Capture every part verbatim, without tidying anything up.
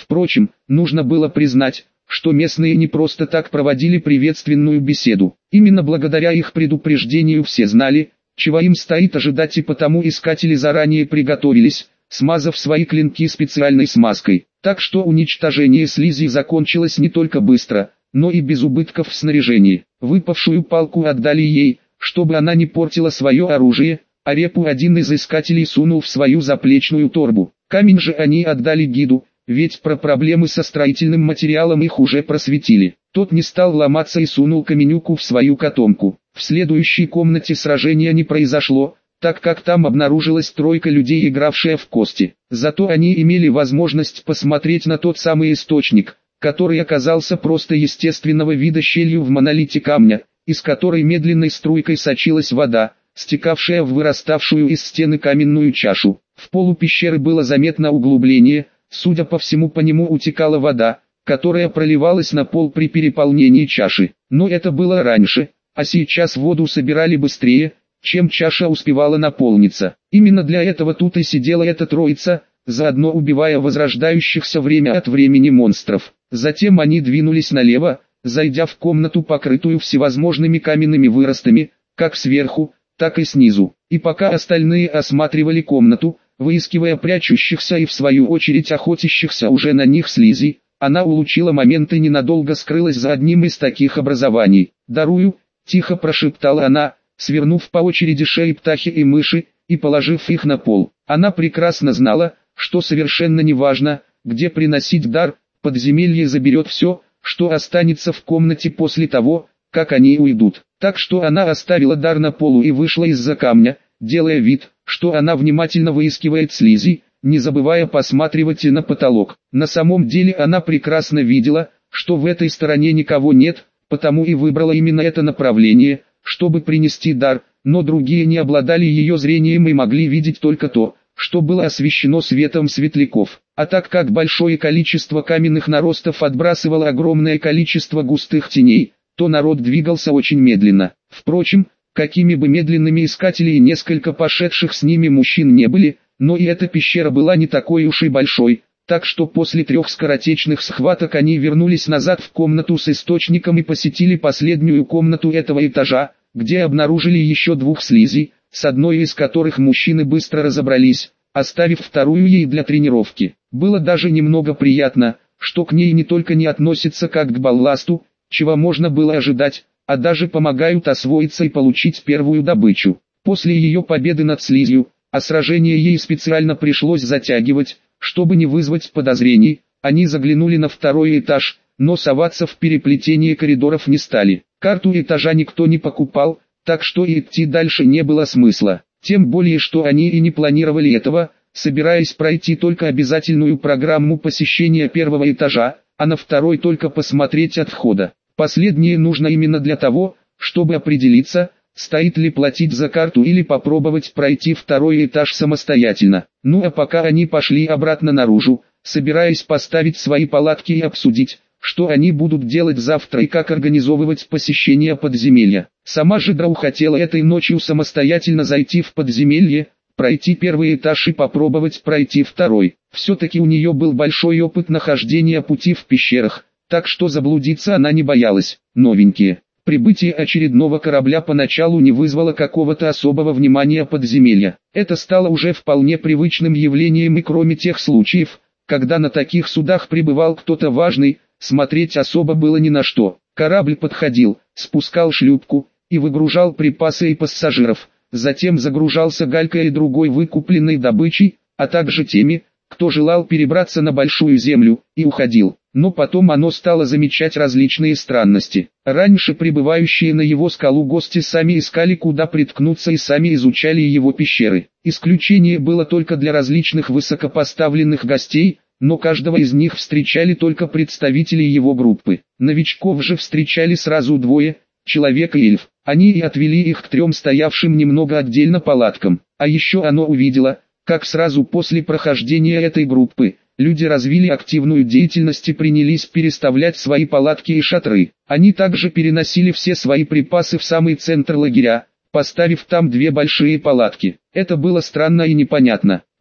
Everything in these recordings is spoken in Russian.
Впрочем, нужно было признать, что местные не просто так проводили приветственную беседу. Именно благодаря их предупреждению все знали, чего им стоит ожидать, и потому искатели заранее приготовились, смазав свои клинки специальной смазкой. Так что уничтожение слизи закончилось не только быстро, но и без убытков в снаряжении. Выпавшую палку отдали ей, чтобы она не портила свое оружие, а репу один из искателей сунул в свою заплечную торбу. Камень же они отдали гиду, ведь про проблемы со строительным материалом их уже просветили. Тот не стал ломаться и сунул каменюку в свою котомку. В следующей комнате сражения не произошло, так как там обнаружилась тройка людей, игравшая в кости. Зато они имели возможность посмотреть на тот самый источник, который оказался просто естественного вида щелью в монолите камня, из которой медленной струйкой сочилась вода, стекавшая в выраставшую из стены каменную чашу. В полу пещеры было заметно углубление, судя по всему, по нему утекала вода, которая проливалась на пол при переполнении чаши. Но это было раньше, а сейчас воду собирали быстрее, чем чаша успевала наполниться. Именно для этого тут и сидела эта троица, заодно убивая возрождающихся время от времени монстров. Затем они двинулись налево, зайдя в комнату, покрытую всевозможными каменными выростами, как сверху, так и снизу. И пока остальные осматривали комнату, выискивая прячущихся и в свою очередь охотящихся уже на них слизи, она улучила момент и ненадолго скрылась за одним из таких образований. «Дарую», — тихо прошептала она, свернув по очереди шеи птахи и мыши, и положив их на пол. Она прекрасно знала, что совершенно неважно, где приносить дар, подземелье заберет все, что останется в комнате после того, как они уйдут. Так что она оставила дар на полу и вышла из-за камня, делая вид, что она внимательно выискивает слизи, не забывая посматривать и на потолок. На самом деле она прекрасно видела, что в этой стороне никого нет, потому и выбрала именно это направление, чтобы принести дар, но другие не обладали ее зрением и могли видеть только то, что было освещено светом светляков. А так как большое количество каменных наростов отбрасывало огромное количество густых теней, то народ двигался очень медленно. Впрочем, какими бы медленными искатели и несколько пошедших с ними мужчин не были, но и эта пещера была не такой уж и большой, так что после трех скоротечных схваток они вернулись назад в комнату с источником и посетили последнюю комнату этого этажа, где обнаружили еще двух слизи, с одной из которых мужчины быстро разобрались, оставив вторую ей для тренировки. Было даже немного приятно, что к ней не только не относятся как к балласту, чего можно было ожидать, а даже помогают освоиться и получить первую добычу. После ее победы над слизью, а сражение ей специально пришлось затягивать, чтобы не вызвать подозрений, они заглянули на второй этаж, но соваться в переплетение коридоров не стали. Карту этажа никто не покупал, так что и идти дальше не было смысла. Тем более, что они и не планировали этого, собираясь пройти только обязательную программу посещения первого этажа, а на второй только посмотреть от входа. Последнее нужно именно для того, чтобы определиться, стоит ли платить за карту или попробовать пройти второй этаж самостоятельно. Ну а пока они пошли обратно наружу, собираясь поставить свои палатки и обсудить, что они будут делать завтра и как организовывать посещение подземелья. Сама же Драу хотела этой ночью самостоятельно зайти в подземелье, пройти первый этаж и попробовать пройти второй. Все-таки у нее был большой опыт нахождения пути в пещерах, так что заблудиться она не боялась. Новенькие. Прибытие очередного корабля поначалу не вызвало какого-то особого внимания подземелья. Это стало уже вполне привычным явлением, и кроме тех случаев, когда на таких судах прибывал кто-то важный, смотреть особо было ни на что. Корабль подходил, спускал шлюпку и выгружал припасы и пассажиров, затем загружался галькой и другой выкупленной добычей, а также теми, кто желал перебраться на Большую Землю, и уходил. Но потом оно стало замечать различные странности. Раньше прибывающие на его скалу гости сами искали, куда приткнуться, и сами изучали его пещеры. Исключение было только для различных высокопоставленных гостей, но каждого из них встречали только представители его группы. Новичков же встречали сразу двое, человек и эльф. Они и отвели их к трем стоявшим немного отдельно палаткам. А еще оно увидело, как сразу после прохождения этой группы, люди развили активную деятельность и принялись переставлять свои палатки и шатры. Они также переносили все свои припасы в самый центр лагеря, поставив там две большие палатки. Это было странно и непонятно.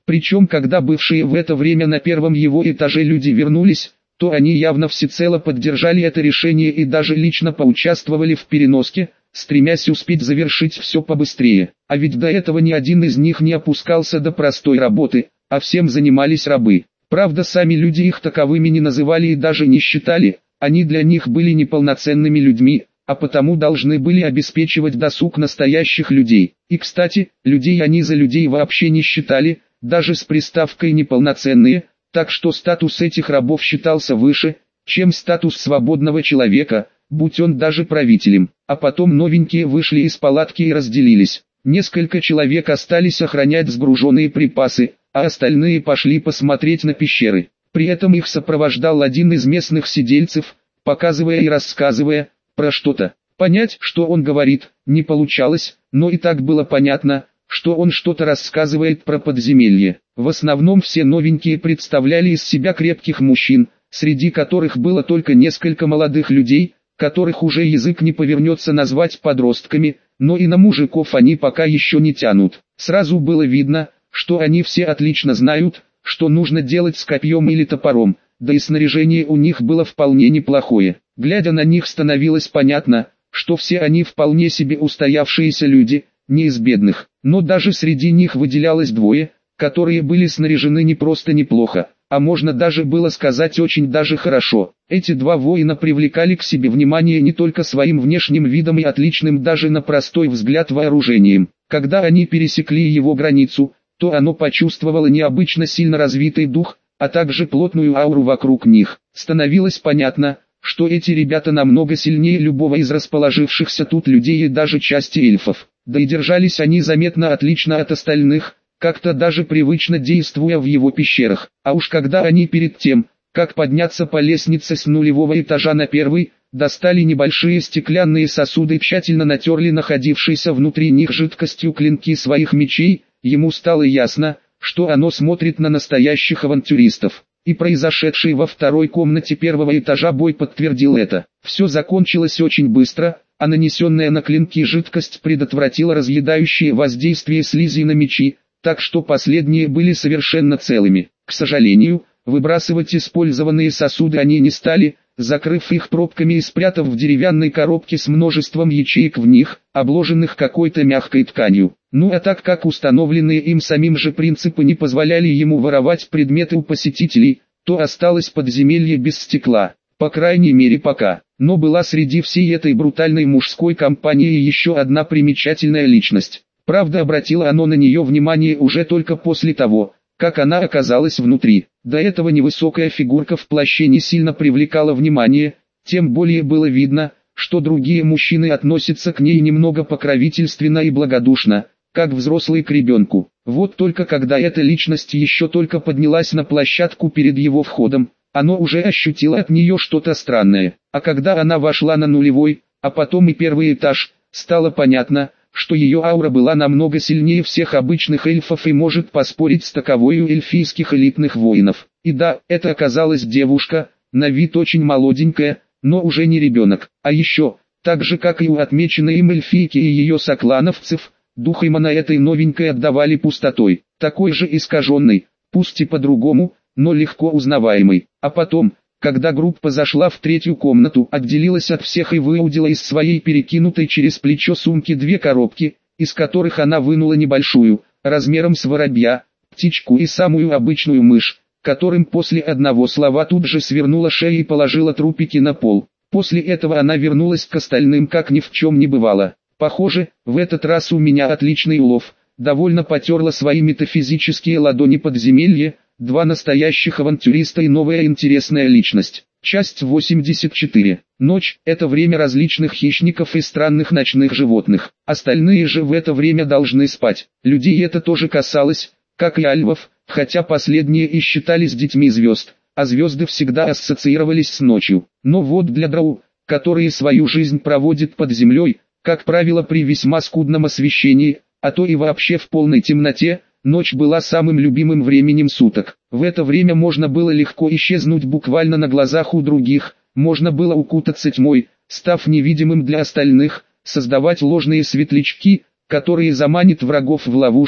Причем когда бывшие в это время на первом его этаже люди вернулись, то они явно всецело поддержали это решение и даже лично поучаствовали в переноске, стремясь успеть завершить все побыстрее. А ведь до этого ни один из них не опускался до простой работы, а всем занимались рабы. Правда, сами люди их таковыми не называли и даже не считали, они для них были неполноценными людьми, а потому должны были обеспечивать досуг настоящих людей. И кстати, людей они за людей вообще не считали, даже с приставкой «неполноценные», так что статус этих рабов считался выше, чем статус свободного человека, будь он даже правителем. А потом новенькие вышли из палатки и разделились. Несколько человек остались охранять сгруженные припасы, а остальные пошли посмотреть на пещеры. При этом их сопровождал один из местных сидельцев, показывая и рассказывая про что-то. Понять, что он говорит, не получалось, но и так было понятно, что он что-то рассказывает про подземелье. В основном все новенькие представляли из себя крепких мужчин, среди которых было только несколько молодых людей, которых уже язык не повернется назвать подростками, но и на мужиков они пока еще не тянут. Сразу было видно, что они все отлично знают, что нужно делать с копьем или топором, да и снаряжение у них было вполне неплохое. Глядя на них становилось понятно, что все они вполне себе устоявшиеся люди, не из бедных. Но даже среди них выделялось двое, которые были снаряжены не просто неплохо, а можно даже было сказать очень даже хорошо. Эти два воина привлекали к себе внимание не только своим внешним видом и отличным даже на простой взгляд вооружением. Когда они пересекли его границу, то оно почувствовало необычно сильно развитый дух, а также плотную ауру вокруг них. Становилось понятно, что эти ребята намного сильнее любого из расположившихся тут людей и даже части эльфов. Да и держались они заметно отлично от остальных, как-то даже привычно действуя в его пещерах. А уж когда они перед тем, как подняться по лестнице с нулевого этажа на первый, достали небольшие стеклянные сосуды и тщательно натерли находившиеся внутри них жидкостью клинки своих мечей, ему стало ясно, что оно смотрит на настоящих авантюристов. И произошедший во второй комнате первого этажа бой подтвердил это. Все закончилось очень быстро, а нанесенная на клинки жидкость предотвратила разъедающее воздействие слизи на мечи, так что последние были совершенно целыми. К сожалению, выбрасывать использованные сосуды они не стали, закрыв их пробками и спрятав в деревянной коробке с множеством ячеек в них, обложенных какой-то мягкой тканью. Ну а так как установленные им самим же принципы не позволяли ему воровать предметы у посетителей, то осталось подземелье без стекла, по крайней мере пока. Но была среди всей этой брутальной мужской компании еще одна примечательная личность. Правда, обратило оно на нее внимание уже только после того, как она оказалась внутри. До этого невысокая фигурка в плаще не сильно привлекала внимание, тем более было видно, что другие мужчины относятся к ней немного покровительственно и благодушно, как взрослый к ребенку. Вот только когда эта личность еще только поднялась на площадку перед его входом, оно уже ощутило от нее что-то странное. А когда она вошла на нулевой, а потом и первый этаж, стало понятно, что ее аура была намного сильнее всех обычных эльфов и может поспорить с таковой у эльфийских элитных воинов. И да, это оказалась девушка, на вид очень молоденькая, но уже не ребенок. А еще, так же как и у отмеченной им эльфийки и ее соклановцев, дух им на этой новенькой отдавали пустотой, такой же искаженной, пусть и по-другому, но легко узнаваемой. А потом, когда группа зашла в третью комнату, отделилась от всех и выудила из своей перекинутой через плечо сумки две коробки, из которых она вынула небольшую, размером с воробья, птичку и самую обычную мышь, которым после одного слова тут же свернула шею и положила трупики на пол. После этого она вернулась к остальным, как ни в чем не бывало. Похоже, в этот раз у меня отличный улов. Довольно потерла свои метафизические ладони подземелье, два настоящих авантюриста и новая интересная личность. Часть восемьдесят четыре. Ночь – это время различных хищников и странных ночных животных. Остальные же в это время должны спать. Людей это тоже касалось, как и альвов, хотя последние и считались детьми звезд, а звезды всегда ассоциировались с ночью. Но вот для дроу, которые свою жизнь проводят под землей, как правило при весьма скудном освещении, а то и вообще в полной темноте, ночь была самым любимым временем суток. В это время можно было легко исчезнуть буквально на глазах у других, можно было укутаться тьмой, став невидимым для остальных, создавать ложные светлячки, которые заманят врагов в ловушку,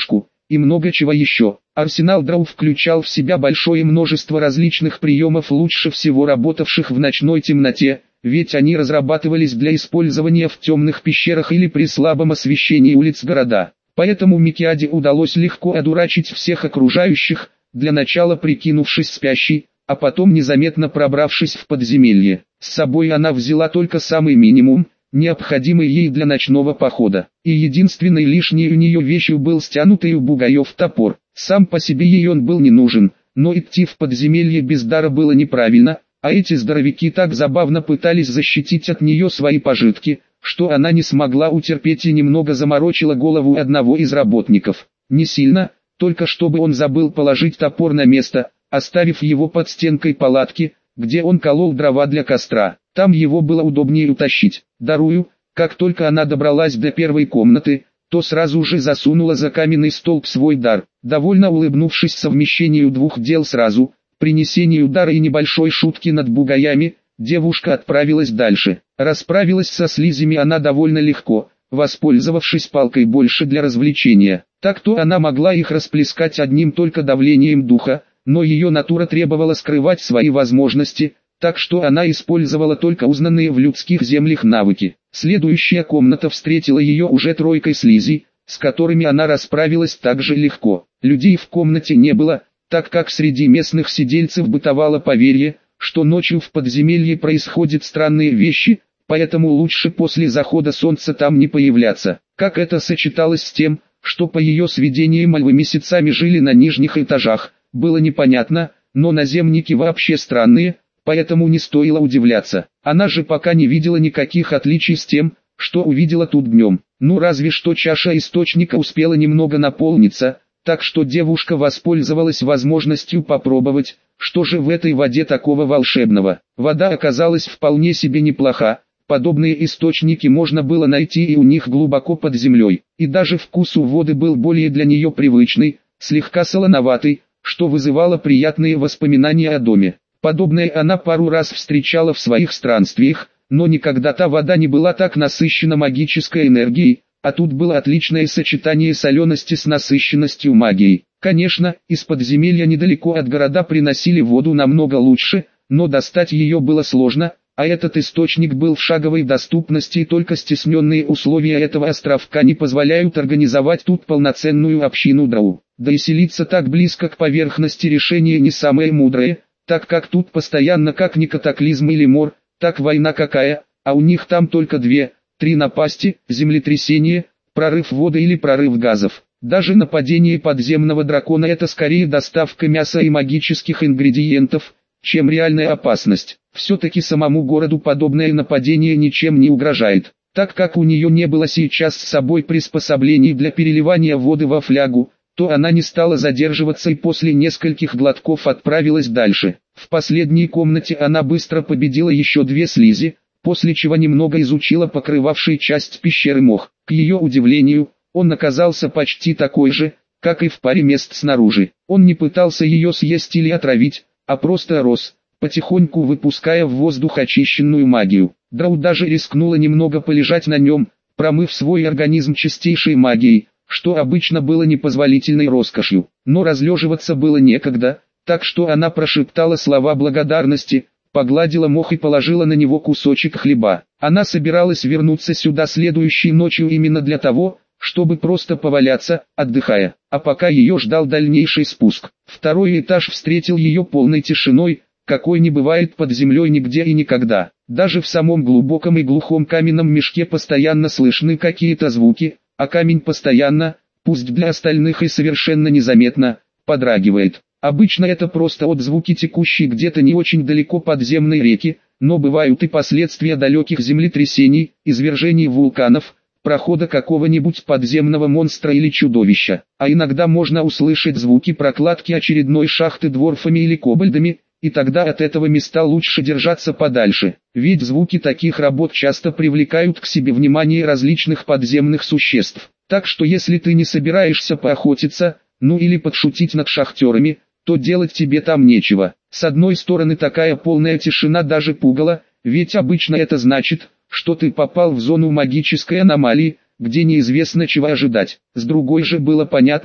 и много чего еще. Арсенал Драу включал в себя большое множество различных приемов, лучше всего работавших в ночной темноте, ведь они разрабатывались для использования в темных пещерах или при слабом освещении улиц города. Поэтому Микиаде удалось легко одурачить всех окружающих, для начала прикинувшись спящей, а потом незаметно пробравшись в подземелье. С собой она взяла только самый минимум, необходимый ей для ночного похода, и единственной лишней у нее вещью был стянутый у бугаев топор. Сам по себе ей он был не нужен, но идти в подземелье без дара было неправильно, а эти здоровяки так забавно пытались защитить от нее свои пожитки, что она не смогла утерпеть и немного заморочила голову одного из работников. Не сильно, только чтобы он забыл положить топор на место, оставив его под стенкой палатки, где он колол дрова для костра. Там его было удобнее утащить. Дарую, как только она добралась до первой комнаты, то сразу же засунула за каменный столб свой дар, довольно улыбнувшись совмещению двух дел сразу, принесению дара и небольшой шутки над бугаями, девушка отправилась дальше. Расправилась со слизями она довольно легко, воспользовавшись палкой больше для развлечения. Так-то она могла их расплескать одним только давлением духа, но ее натура требовала скрывать свои возможности, так что она использовала только узнанные в людских землях навыки. Следующая комната встретила ее уже тройкой слизей, с которыми она расправилась так же легко. Людей в комнате не было, так как среди местных сидельцев бытовало поверье, что ночью в подземелье происходят странные вещи, поэтому лучше после захода солнца там не появляться. Как это сочеталось с тем, что по ее сведениям львы месяцами жили на нижних этажах, было непонятно, но наземники вообще странные, поэтому не стоило удивляться. Она же пока не видела никаких отличий с тем, что увидела тут днем. Ну разве что чаша источника успела немного наполниться, так что девушка воспользовалась возможностью попробовать, что же в этой воде такого волшебного. Вода оказалась вполне себе неплоха, подобные источники можно было найти и у них глубоко под землей, и даже вкус у воды был более для нее привычный, слегка солоноватый, что вызывало приятные воспоминания о доме. Подобное она пару раз встречала в своих странствиях, но никогда та вода не была так насыщена магической энергией, а тут было отличное сочетание солености с насыщенностью магией. Конечно, из подземелья недалеко от города приносили воду намного лучше, но достать ее было сложно, а этот источник был в шаговой доступности, и только стесненные условия этого островка не позволяют организовать тут полноценную общину драу. Да и селиться так близко к поверхности решение не самое мудрое, так как тут постоянно как ни катаклизм или мор, так война какая, а у них там только две, три напасти, землетрясение, прорыв воды или прорыв газов. Даже нападение подземного дракона — это скорее доставка мяса и магических ингредиентов, чем реальная опасность. Все-таки самому городу подобное нападение ничем не угрожает, так как у нее не было сейчас с собой приспособлений для переливания воды во флягу, то она не стала задерживаться и после нескольких глотков отправилась дальше. В последней комнате она быстро победила еще две слизи, после чего немного изучила покрывавший часть пещеры мох. К ее удивлению, он оказался почти такой же, как и в паре мест снаружи. Он не пытался ее съесть или отравить, а просто рос, потихоньку выпуская в воздух очищенную магию. Драу даже рискнула немного полежать на нем, промыв свой организм чистейшей магией, что обычно было непозволительной роскошью. Но разлеживаться было некогда, так что она прошептала слова благодарности, погладила мох и положила на него кусочек хлеба. Она собиралась вернуться сюда следующей ночью именно для того, чтобы просто поваляться, отдыхая. А пока ее ждал дальнейший спуск. Второй этаж встретил ее полной тишиной, какой не бывает под землей нигде и никогда. Даже в самом глубоком и глухом каменном мешке постоянно слышны какие-то звуки, а камень постоянно, пусть для остальных и совершенно незаметно, подрагивает. Обычно это просто отзвуки текущей где-то не очень далеко подземной реки, но бывают и последствия далеких землетрясений, извержений вулканов, прохода какого-нибудь подземного монстра или чудовища. А иногда можно услышать звуки прокладки очередной шахты дворфами или кобальдами, и тогда от этого места лучше держаться подальше, ведь звуки таких работ часто привлекают к себе внимание различных подземных существ. Так что если ты не собираешься поохотиться, ну или подшутить над шахтерами, то делать тебе там нечего. С одной стороны, такая полная тишина даже пугала, ведь обычно это значит, что ты попал в зону магической аномалии, где неизвестно чего ожидать. С другой же было понятно,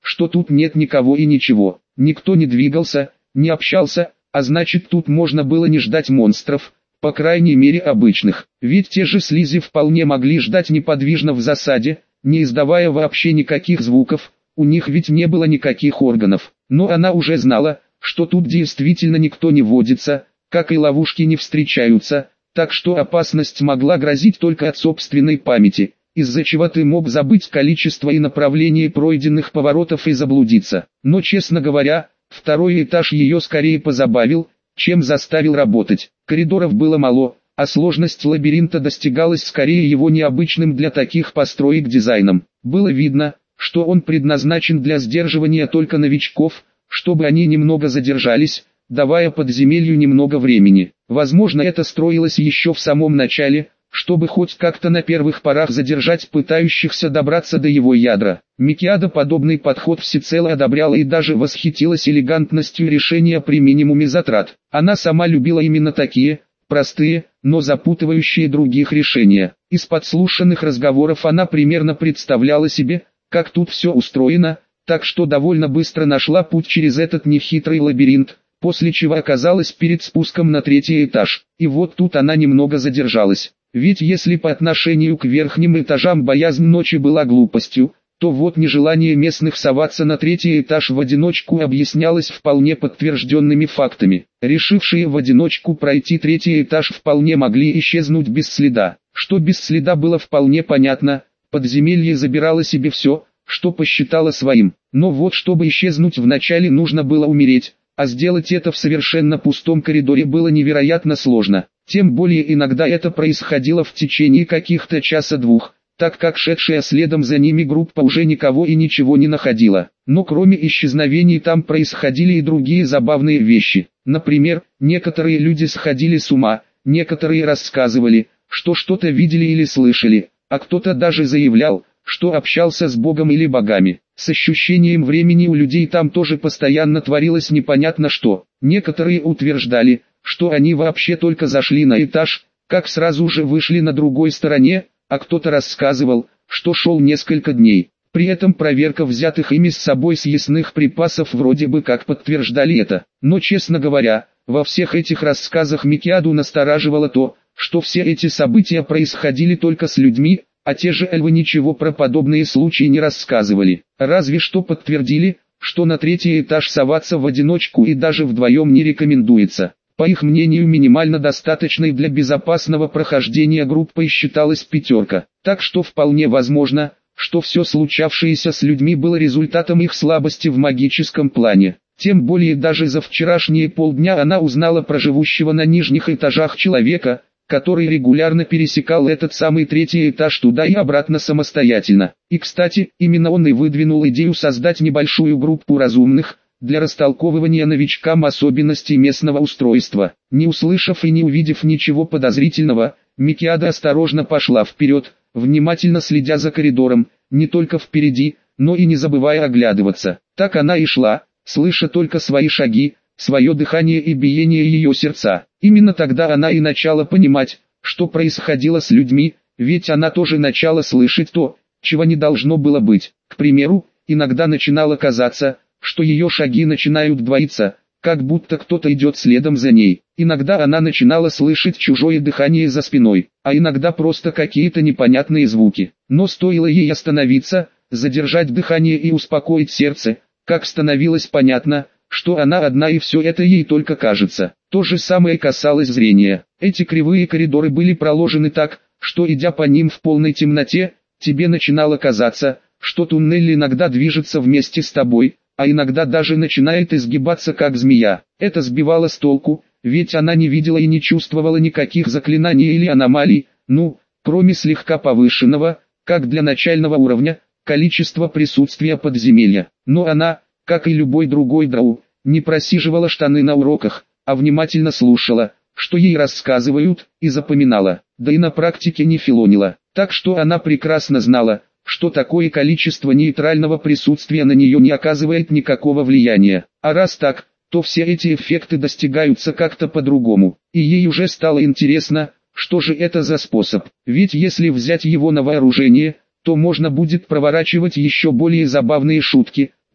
что тут нет никого и ничего. Никто не двигался, не общался, а значит тут можно было не ждать монстров, по крайней мере обычных. Ведь те же слизи вполне могли ждать неподвижно в засаде, не издавая вообще никаких звуков, у них ведь не было никаких органов. Но она уже знала, что тут действительно никто не водится, как и ловушки не встречаются, так что опасность могла грозить только от собственной памяти, из-за чего ты мог забыть количество и направление пройденных поворотов и заблудиться. Но, честно говоря, второй этаж ее скорее позабавил, чем заставил работать. Коридоров было мало, а сложность лабиринта достигалась скорее его необычным для таких построек дизайном. Было видно, что он предназначен для сдерживания только новичков, чтобы они немного задержались, давая подземелью немного времени. Возможно, это строилось еще в самом начале, чтобы хоть как-то на первых порах задержать пытающихся добраться до его ядра. Микиада подобный подход всецело одобряла и даже восхитилась элегантностью решения при минимуме затрат. Она сама любила именно такие, простые, но запутывающие других решения. Из подслушанных разговоров она примерно представляла себе, как тут все устроено, так что довольно быстро нашла путь через этот нехитрый лабиринт, после чего оказалась перед спуском на третий этаж. И вот тут она немного задержалась. Ведь если по отношению к верхним этажам боязнь ночи была глупостью, то вот нежелание местных соваться на третий этаж в одиночку объяснялось вполне подтвержденными фактами. Решившие в одиночку пройти третий этаж вполне могли исчезнуть без следа. Что без следа было вполне понятно, подземелье забирало себе все, что посчитало своим. Но вот чтобы исчезнуть вначале нужно было умереть, а сделать это в совершенно пустом коридоре было невероятно сложно. Тем более иногда это происходило в течение каких-то часа-двух, так как шедшая следом за ними группа уже никого и ничего не находила. Но кроме исчезновений там происходили и другие забавные вещи. Например, некоторые люди сходили с ума, некоторые рассказывали, что что-то видели или слышали, а кто-то даже заявлял, что общался с Богом или богами. С ощущением времени у людей там тоже постоянно творилось непонятно что. Некоторые утверждали, что они вообще только зашли на этаж, как сразу же вышли на другой стороне, а кто-то рассказывал, что шел несколько дней. При этом проверка взятых ими с собой съестных припасов вроде бы как подтверждали это. Но честно говоря, во всех этих рассказах Микиаду настораживало то, что все эти события происходили только с людьми, а те же эльвы ничего про подобные случаи не рассказывали. Разве что подтвердили, что на третий этаж соваться в одиночку и даже вдвоем не рекомендуется. По их мнению, минимально достаточной для безопасного прохождения группой считалась пятерка. Так что вполне возможно, что все случавшееся с людьми было результатом их слабости в магическом плане. Тем более даже за вчерашние полдня она узнала про живущего на нижних этажах человека, который регулярно пересекал этот самый третий этаж туда и обратно самостоятельно. И кстати, именно он и выдвинул идею создать небольшую группу разумных, для растолковывания новичкам особенностей местного устройства. Не услышав и не увидев ничего подозрительного, Микиада осторожно пошла вперед, внимательно следя за коридором, не только впереди, но и не забывая оглядываться. Так она и шла, слыша только свои шаги, свое дыхание и биение ее сердца. Именно тогда она и начала понимать, что происходило с людьми, ведь она тоже начала слышать то, чего не должно было быть. К примеру, иногда начинало казаться, что ее шаги начинают двоиться, как будто кто-то идет следом за ней. Иногда она начинала слышать чужое дыхание за спиной, а иногда просто какие-то непонятные звуки. Но стоило ей остановиться, задержать дыхание и успокоить сердце, как становилось понятно, что она одна и все это ей только кажется. То же самое касалось зрения. Эти кривые коридоры были проложены так, что идя по ним в полной темноте, тебе начинало казаться, что туннель иногда движется вместе с тобой, а иногда даже начинает изгибаться как змея. Это сбивало с толку, ведь она не видела и не чувствовала никаких заклинаний или аномалий, ну, кроме слегка повышенного, как для начального уровня, количества присутствия подземелья. Но она, как и любой другой дроу, не просиживала штаны на уроках, а внимательно слушала, что ей рассказывают, и запоминала, да и на практике не филонила. Так что она прекрасно знала, что такое количество нейтрального присутствия на нее не оказывает никакого влияния. А раз так, то все эти эффекты достигаются как-то по-другому. И ей уже стало интересно, что же это за способ. Ведь если взять его на вооружение, то можно будет проворачивать еще более забавные шутки,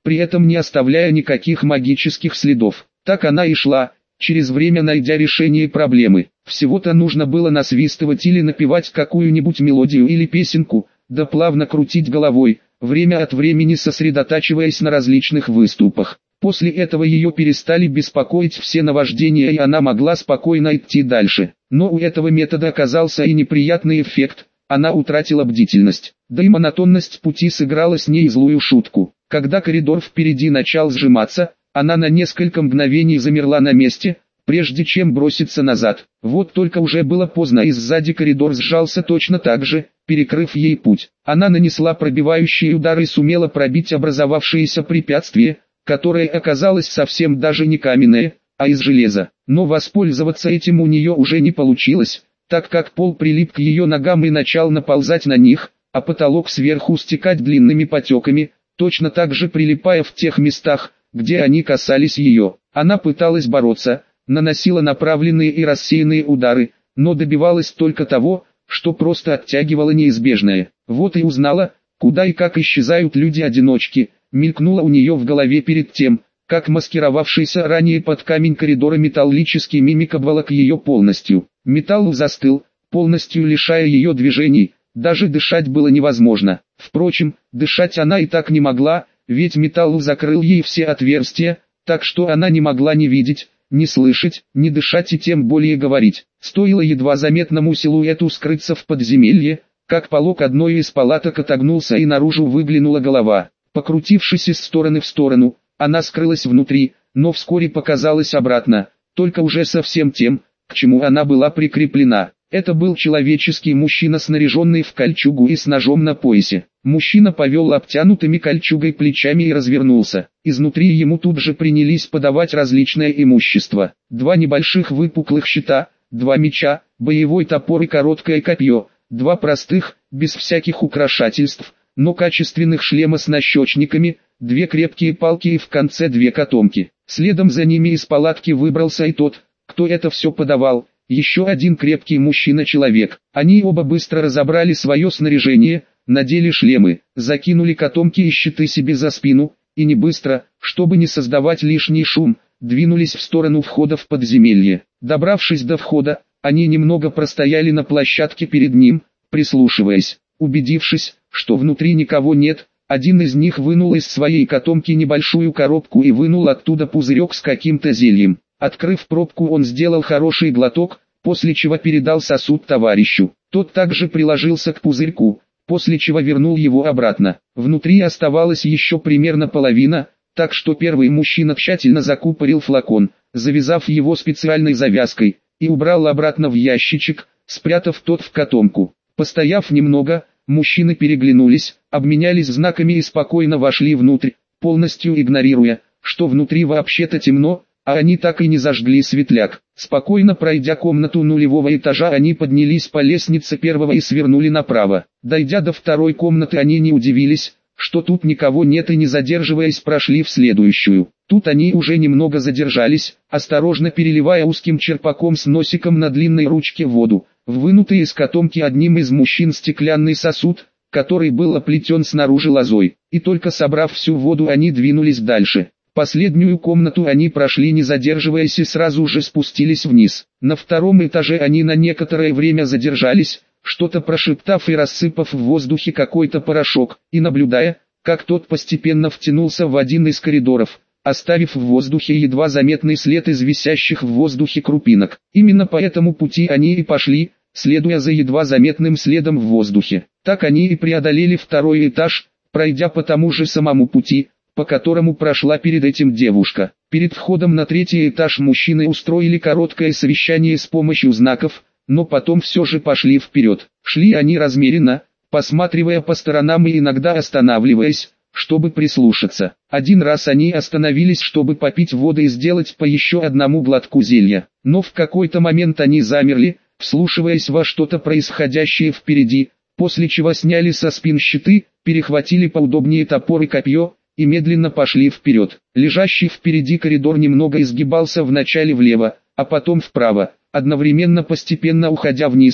при этом не оставляя никаких магических следов. Так она и шла, через время найдя решение проблемы. Всего-то нужно было насвистывать или напевать какую-нибудь мелодию или песенку, да плавно крутить головой, время от времени сосредотачиваясь на различных выступах. После этого ее перестали беспокоить все наваждения, и она могла спокойно идти дальше. Но у этого метода оказался и неприятный эффект, она утратила бдительность. Да и монотонность пути сыграла с ней злую шутку. Когда коридор впереди начал сжиматься, она на несколько мгновений замерла на месте, прежде чем броситься назад. Вот только уже было поздно, и сзади коридор сжался точно так же, перекрыв ей путь. Она нанесла пробивающие удары и сумела пробить образовавшееся препятствие, которое оказалось совсем даже не каменное, а из железа. Но воспользоваться этим у нее уже не получилось, так как пол прилип к ее ногам и начал наползать на них, а потолок сверху стекать длинными потеками, точно так же прилипая в тех местах, где они касались ее. Она пыталась бороться, наносила направленные и рассеянные удары, но добивалась только того, что просто оттягивало неизбежное. Вот и узнала, куда и как исчезают люди-одиночки, мелькнуло у нее в голове перед тем, как маскировавшийся ранее под камень коридора металлический мимик обволок ее полностью. Металл застыл, полностью лишая ее движений, даже дышать было невозможно. Впрочем, дышать она и так не могла, ведь металл закрыл ей все отверстия, так что она не могла ни видеть, ни слышать, ни дышать и тем более говорить. Стоило едва заметному силуэту скрыться в подземелье, как полог одной из палаток отогнулся и наружу выглянула голова. Покрутившись из стороны в сторону, она скрылась внутри, но вскоре показалась обратно, только уже совсем тем, к чему она была прикреплена. Это был человеческий мужчина, снаряженный в кольчугу и с ножом на поясе. Мужчина повел обтянутыми кольчугой плечами и развернулся. Изнутри ему тут же принялись подавать различное имущество. Два небольших выпуклых щита, два меча, боевой топор и короткое копье, два простых, без всяких украшательств, но качественных шлема с нащечниками, две крепкие палки и в конце две котомки. Следом за ними из палатки выбрался и тот, кто это все подавал. Еще один крепкий мужчина-человек. Они оба быстро разобрали свое снаряжение, надели шлемы, закинули котомки и щиты себе за спину, и не быстро, чтобы не создавать лишний шум, двинулись в сторону входа в подземелье. Добравшись до входа, они немного простояли на площадке перед ним, прислушиваясь. Убедившись, что внутри никого нет, один из них вынул из своей котомки небольшую коробку и вынул оттуда пузырек с каким-то зельем. Открыв пробку, он сделал хороший глоток, после чего передал сосуд товарищу. Тот также приложился к пузырьку, после чего вернул его обратно. Внутри оставалась еще примерно половина, так что первый мужчина тщательно закупорил флакон, завязав его специальной завязкой, и убрал обратно в ящичек, спрятав тот в котомку. Постояв немного, мужчины переглянулись, обменялись знаками и спокойно вошли внутрь, полностью игнорируя, что внутри вообще-то темно, а они так и не зажгли светляк. Спокойно пройдя комнату нулевого этажа, они поднялись по лестнице первого и свернули направо. Дойдя до второй комнаты, они не удивились, что тут никого нет, и не задерживаясь прошли в следующую. Тут они уже немного задержались, осторожно переливая узким черпаком с носиком на длинной ручке воду, в вынутый из котомки одним из мужчин стеклянный сосуд, который был оплетен снаружи лозой. И только собрав всю воду, они двинулись дальше. Последнюю комнату они прошли не задерживаясь и сразу же спустились вниз. На втором этаже они на некоторое время задержались, что-то прошептав и рассыпав в воздухе какой-то порошок, и наблюдая, как тот постепенно втянулся в один из коридоров, оставив в воздухе едва заметный след из висящих в воздухе крупинок. Именно по этому пути они и пошли, следуя за едва заметным следом в воздухе. Так они и преодолели второй этаж, пройдя по тому же самому пути, по которому прошла перед этим девушка. Перед входом на третий этаж мужчины устроили короткое совещание с помощью знаков, но потом все же пошли вперед. Шли они размеренно, посматривая по сторонам и иногда останавливаясь, чтобы прислушаться. Один раз они остановились, чтобы попить воды и сделать по еще одному глотку зелья. Но в какой-то момент они замерли, вслушиваясь во что-то происходящее впереди, после чего сняли со спин щиты, перехватили поудобнее топор и копье, и медленно пошли вперед. Лежащий впереди коридор немного изгибался вначале влево, а потом вправо, одновременно постепенно уходя вниз,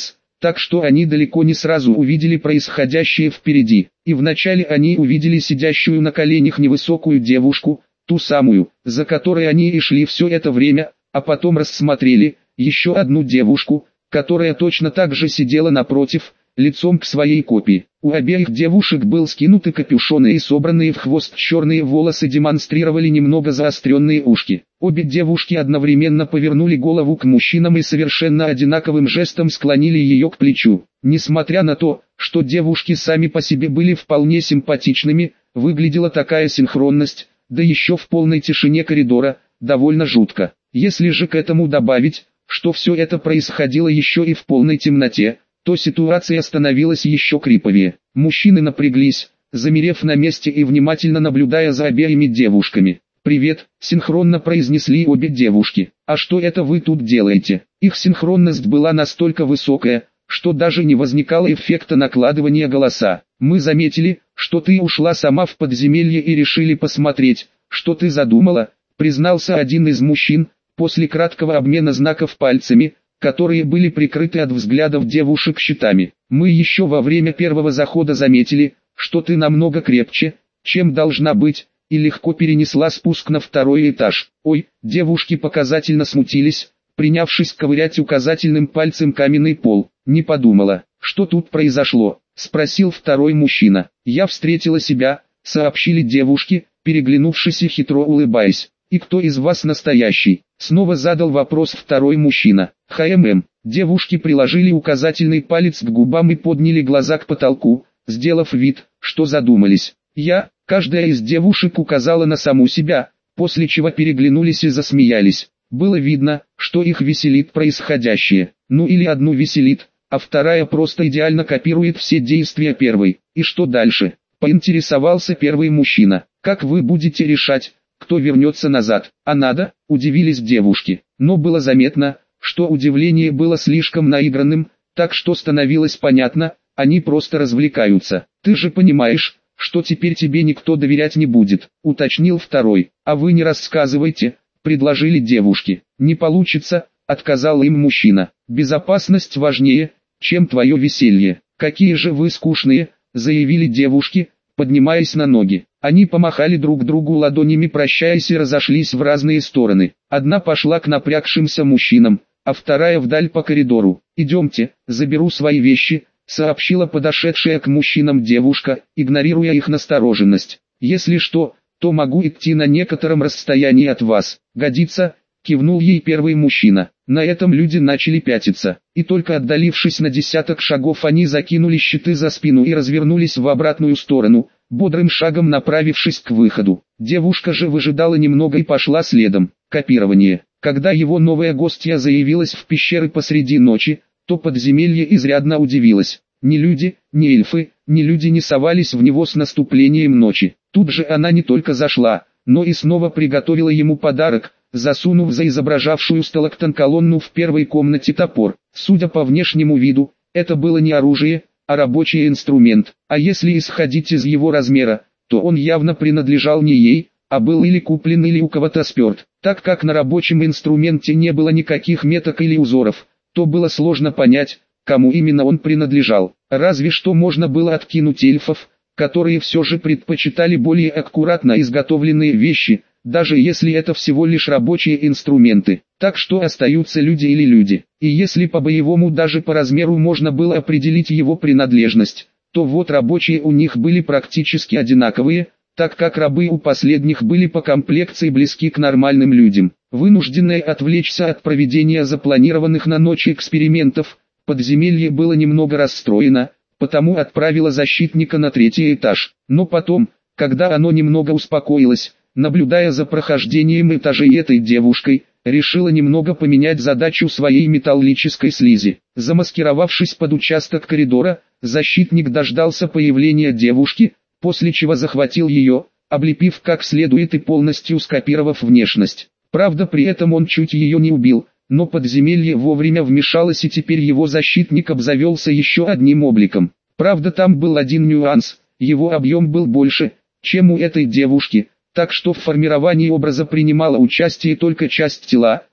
так что они далеко не сразу увидели происходящее впереди. И вначале они увидели сидящую на коленях невысокую девушку, ту самую, за которой они и шли все это время, а потом рассмотрели еще одну девушку, которая точно так же сидела напротив, лицом к своей копии. У обеих девушек был скинуты капюшоны и собранные в хвост черные волосы демонстрировали немного заостренные ушки. Обе девушки одновременно повернули голову к мужчинам и совершенно одинаковым жестом склонили ее к плечу. Несмотря на то, что девушки сами по себе были вполне симпатичными, выглядела такая синхронность, да еще в полной тишине коридора, довольно жутко. Если же к этому добавить, что все это происходило еще и в полной темноте, то ситуация становилась еще криповее. Мужчины напряглись, замерев на месте и внимательно наблюдая за обеими девушками. «Привет», — синхронно произнесли обе девушки. «А что это вы тут делаете?» Их синхронность была настолько высокая, что даже не возникало эффекта накладывания голоса. «Мы заметили, что ты ушла сама в подземелье и решили посмотреть, что ты задумала», — признался один из мужчин, после краткого обмена знаков пальцами, которые были прикрыты от взглядов девушек щитами. «Мы еще во время первого захода заметили, что ты намного крепче, чем должна быть, и легко перенесла спуск на второй этаж». «Ой», девушки показательно смутились, принявшись ковырять указательным пальцем каменный пол. «Не подумала, что тут произошло?» — спросил второй мужчина. «Я встретила себя», — сообщили девушки, переглянувшись и хитро улыбаясь. «И кто из вас настоящий?» — снова задал вопрос второй мужчина. «ХММ». Девушки приложили указательный палец к губам и подняли глаза к потолку, сделав вид, что задумались. «Я», каждая из девушек указала на саму себя, после чего переглянулись и засмеялись. Было видно, что их веселит происходящее. Ну или одну веселит, а вторая просто идеально копирует все действия первой. «И что дальше?» — поинтересовался первый мужчина. «Как вы будете решать, кто вернется назад?» «А надо?» — удивились девушки. Но было заметно, что удивление было слишком наигранным, так что становилось понятно, они просто развлекаются. «Ты же понимаешь, что теперь тебе никто доверять не будет», — уточнил второй. «А вы не рассказывайте», — предложили девушки. «Не получится», — отказал им мужчина. «Безопасность важнее, чем твое веселье». «Какие же вы скучные», — заявили девушки, поднимаясь на ноги. Они помахали друг другу ладонями, прощаясь, и разошлись в разные стороны. Одна пошла к напрягшимся мужчинам, а вторая вдаль по коридору. «Идемте, заберу свои вещи», — сообщила подошедшая к мужчинам девушка, игнорируя их настороженность. «Если что, то могу идти на некотором расстоянии от вас». «Годится», — кивнул ей первый мужчина. На этом люди начали пятиться, и только отдалившись на десяток шагов они закинули щиты за спину и развернулись в обратную сторону, бодрым шагом направившись к выходу. Девушка же выжидала немного и пошла следом. Копирование. Когда его новая гостья заявилась в пещеры посреди ночи, то подземелье изрядно удивилось. Ни люди, ни эльфы, ни люди не совались в него с наступлением ночи. Тут же она не только зашла, но и снова приготовила ему подарок, засунув за изображавшую сталактон колонну в первой комнате топор. Судя по внешнему виду, это было не оружие, а рабочий инструмент. А если исходить из его размера, то он явно принадлежал не ей, а был или куплен или у кого-то сперт. Так как на рабочем инструменте не было никаких меток или узоров, то было сложно понять, кому именно он принадлежал. Разве что можно было откинуть эльфов, которые все же предпочитали более аккуратно изготовленные вещи, даже если это всего лишь рабочие инструменты. Так что остаются люди или люди. И если по-боевому даже по размеру можно было определить его принадлежность, то вот рабочие у них были практически одинаковые, так как рабы у последних были по комплекции близки к нормальным людям. Вынужденная отвлечься от проведения запланированных на ночь экспериментов, подземелье было немного расстроено, потому отправила защитника на третий этаж. Но потом, когда оно немного успокоилось, наблюдая за прохождением этажей этой девушкой, решила немного поменять задачу своей металлической слизи. Замаскировавшись под участок коридора, защитник дождался появления девушки, после чего захватил ее, облепив как следует и полностью скопировав внешность. Правда, при этом он чуть ее не убил, но подземелье вовремя вмешалось, и теперь его защитник обзавелся еще одним обликом. Правда, там был один нюанс: его объем был больше, чем у этой девушки, так что в формировании образа принимала участие только часть тела,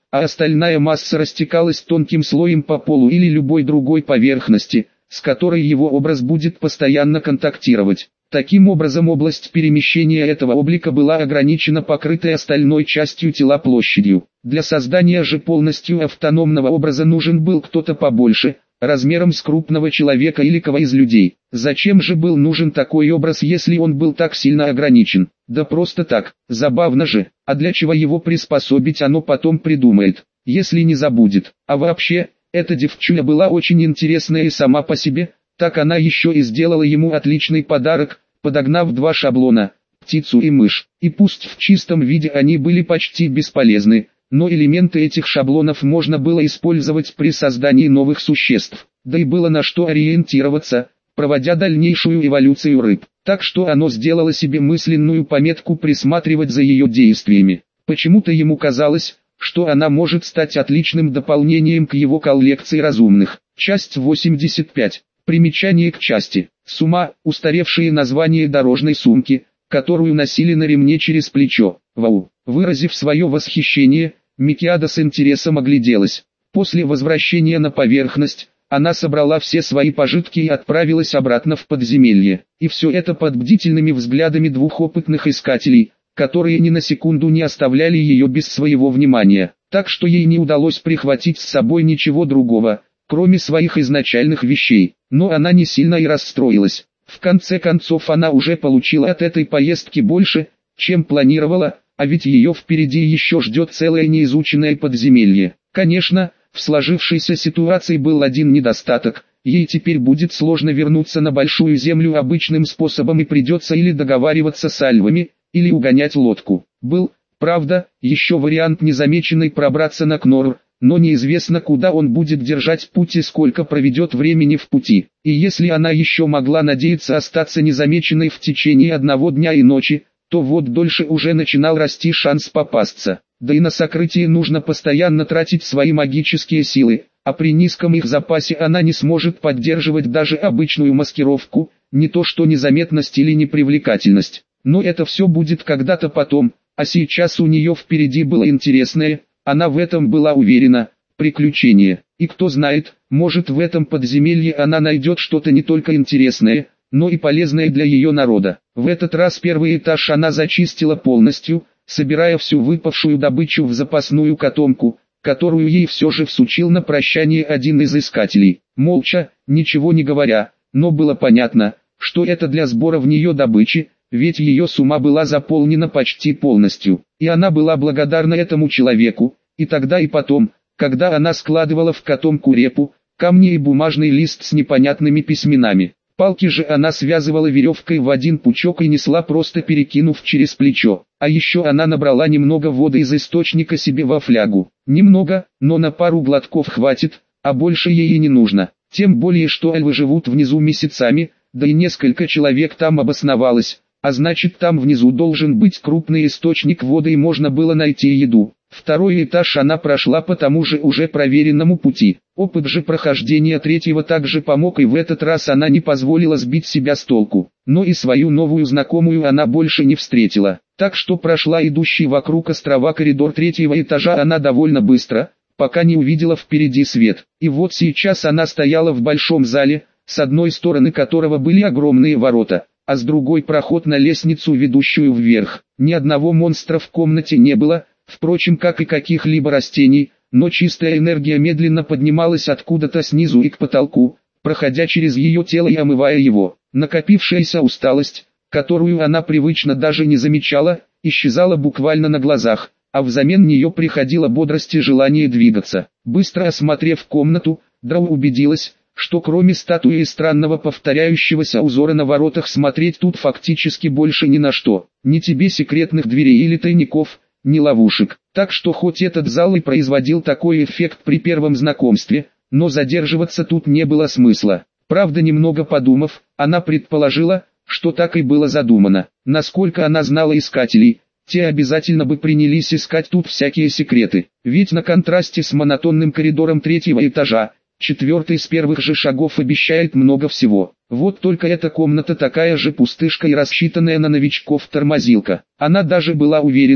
а остальная масса растекалась тонким слоем по полу или любой другой поверхности, с которой его образ будет постоянно контактировать. Таким образом, область перемещения этого облика была ограничена покрытой остальной частью тела площадью. Для создания же полностью автономного образа нужен был кто-то побольше, размером с крупного человека или кого из людей. Зачем же был нужен такой образ, если он был так сильно ограничен? Да просто так, забавно же, а для чего его приспособить, оно потом придумает, если не забудет. А вообще, эта девчуля была очень интересная и сама по себе. Так она еще и сделала ему отличный подарок, подогнав два шаблона, птицу и мышь. И пусть в чистом виде они были почти бесполезны, но элементы этих шаблонов можно было использовать при создании новых существ. Да и было на что ориентироваться, проводя дальнейшую эволюцию рыб. Так что оно сделало себе мысленную пометку присматривать за ее действиями. Почему-то ему казалось, что она может стать отличным дополнением к его коллекции разумных. Часть восемьдесят пять. Примечание к части. Сума – устаревшее название дорожной сумки, которую носили на ремне через плечо. Вау! Выразив свое восхищение, Микиада с интересом огляделась. После возвращения на поверхность, она собрала все свои пожитки и отправилась обратно в подземелье. И все это под бдительными взглядами двух опытных искателей, которые ни на секунду не оставляли ее без своего внимания. Так что ей не удалось прихватить с собой ничего другого, кроме своих изначальных вещей. Но она не сильно и расстроилась. В конце концов, она уже получила от этой поездки больше, чем планировала, а ведь ее впереди еще ждет целое неизученное подземелье. Конечно, в сложившейся ситуации был один недостаток. Ей теперь будет сложно вернуться на Большую Землю обычным способом и придется или договариваться с альвами, или угонять лодку. Был, правда, еще вариант незамеченный пробраться на Кнорр, но неизвестно, куда он будет держать путь и сколько проведет времени в пути. И если она еще могла надеяться остаться незамеченной в течение одного дня и ночи, то вот дольше уже начинал расти шанс попасться. Да и на сокрытие нужно постоянно тратить свои магические силы, а при низком их запасе она не сможет поддерживать даже обычную маскировку, не то что незаметность или непривлекательность. Но это все будет когда-то потом, а сейчас у нее впереди было интересное, она в этом была уверена, приключение. И кто знает, может, в этом подземелье она найдет что-то не только интересное, но и полезное для ее народа. В этот раз первый этаж она зачистила полностью, собирая всю выпавшую добычу в запасную котомку, которую ей все же всучил на прощание один из искателей. Молча, ничего не говоря, но было понятно, что это для сбора в нее добычи, ведь ее сумма была заполнена почти полностью, и она была благодарна этому человеку, и тогда и потом, когда она складывала в котомку репу, камни и бумажный лист с непонятными письменами. Палки же она связывала веревкой в один пучок и несла, просто перекинув через плечо. А еще она набрала немного воды из источника себе во флягу. Немного, но на пару глотков хватит, а больше ей и не нужно. Тем более, что альвы живут внизу месяцами, да и несколько человек там обосновалось, а значит, там внизу должен быть крупный источник воды и можно было найти еду. Второй этаж она прошла по тому же уже проверенному пути. Опыт же прохождения третьего также помог, и в этот раз она не позволила сбить себя с толку. Но и свою новую знакомую она больше не встретила. Так что прошла идущий вокруг острова коридор третьего этажа она довольно быстро, пока не увидела впереди свет. И вот сейчас она стояла в большом зале, с одной стороны которого были огромные ворота, а с другой проход на лестницу, ведущую вверх. Ни одного монстра в комнате не было, впрочем, как и каких-либо растений, но чистая энергия медленно поднималась откуда-то снизу и к потолку, проходя через ее тело и омывая его. Накопившаяся усталость, которую она привычно даже не замечала, исчезала буквально на глазах, а взамен нее приходила бодрость и желание двигаться. Быстро осмотрев комнату, Драу убедилась, что кроме статуи и странного повторяющегося узора на воротах смотреть тут фактически больше ни на что. Ни тебе секретных дверей или тайников, ни ловушек. Так что хоть этот зал и производил такой эффект при первом знакомстве, но задерживаться тут не было смысла. Правда, немного подумав, она предположила, что так и было задумано. Насколько она знала искателей, те обязательно бы принялись искать тут всякие секреты. Ведь на контрасте с монотонным коридором третьего этажа, четвертый с первых же шагов обещает много всего. Вот только эта комната такая же пустышка и рассчитанная на новичков тормозилка. Она даже была уверена,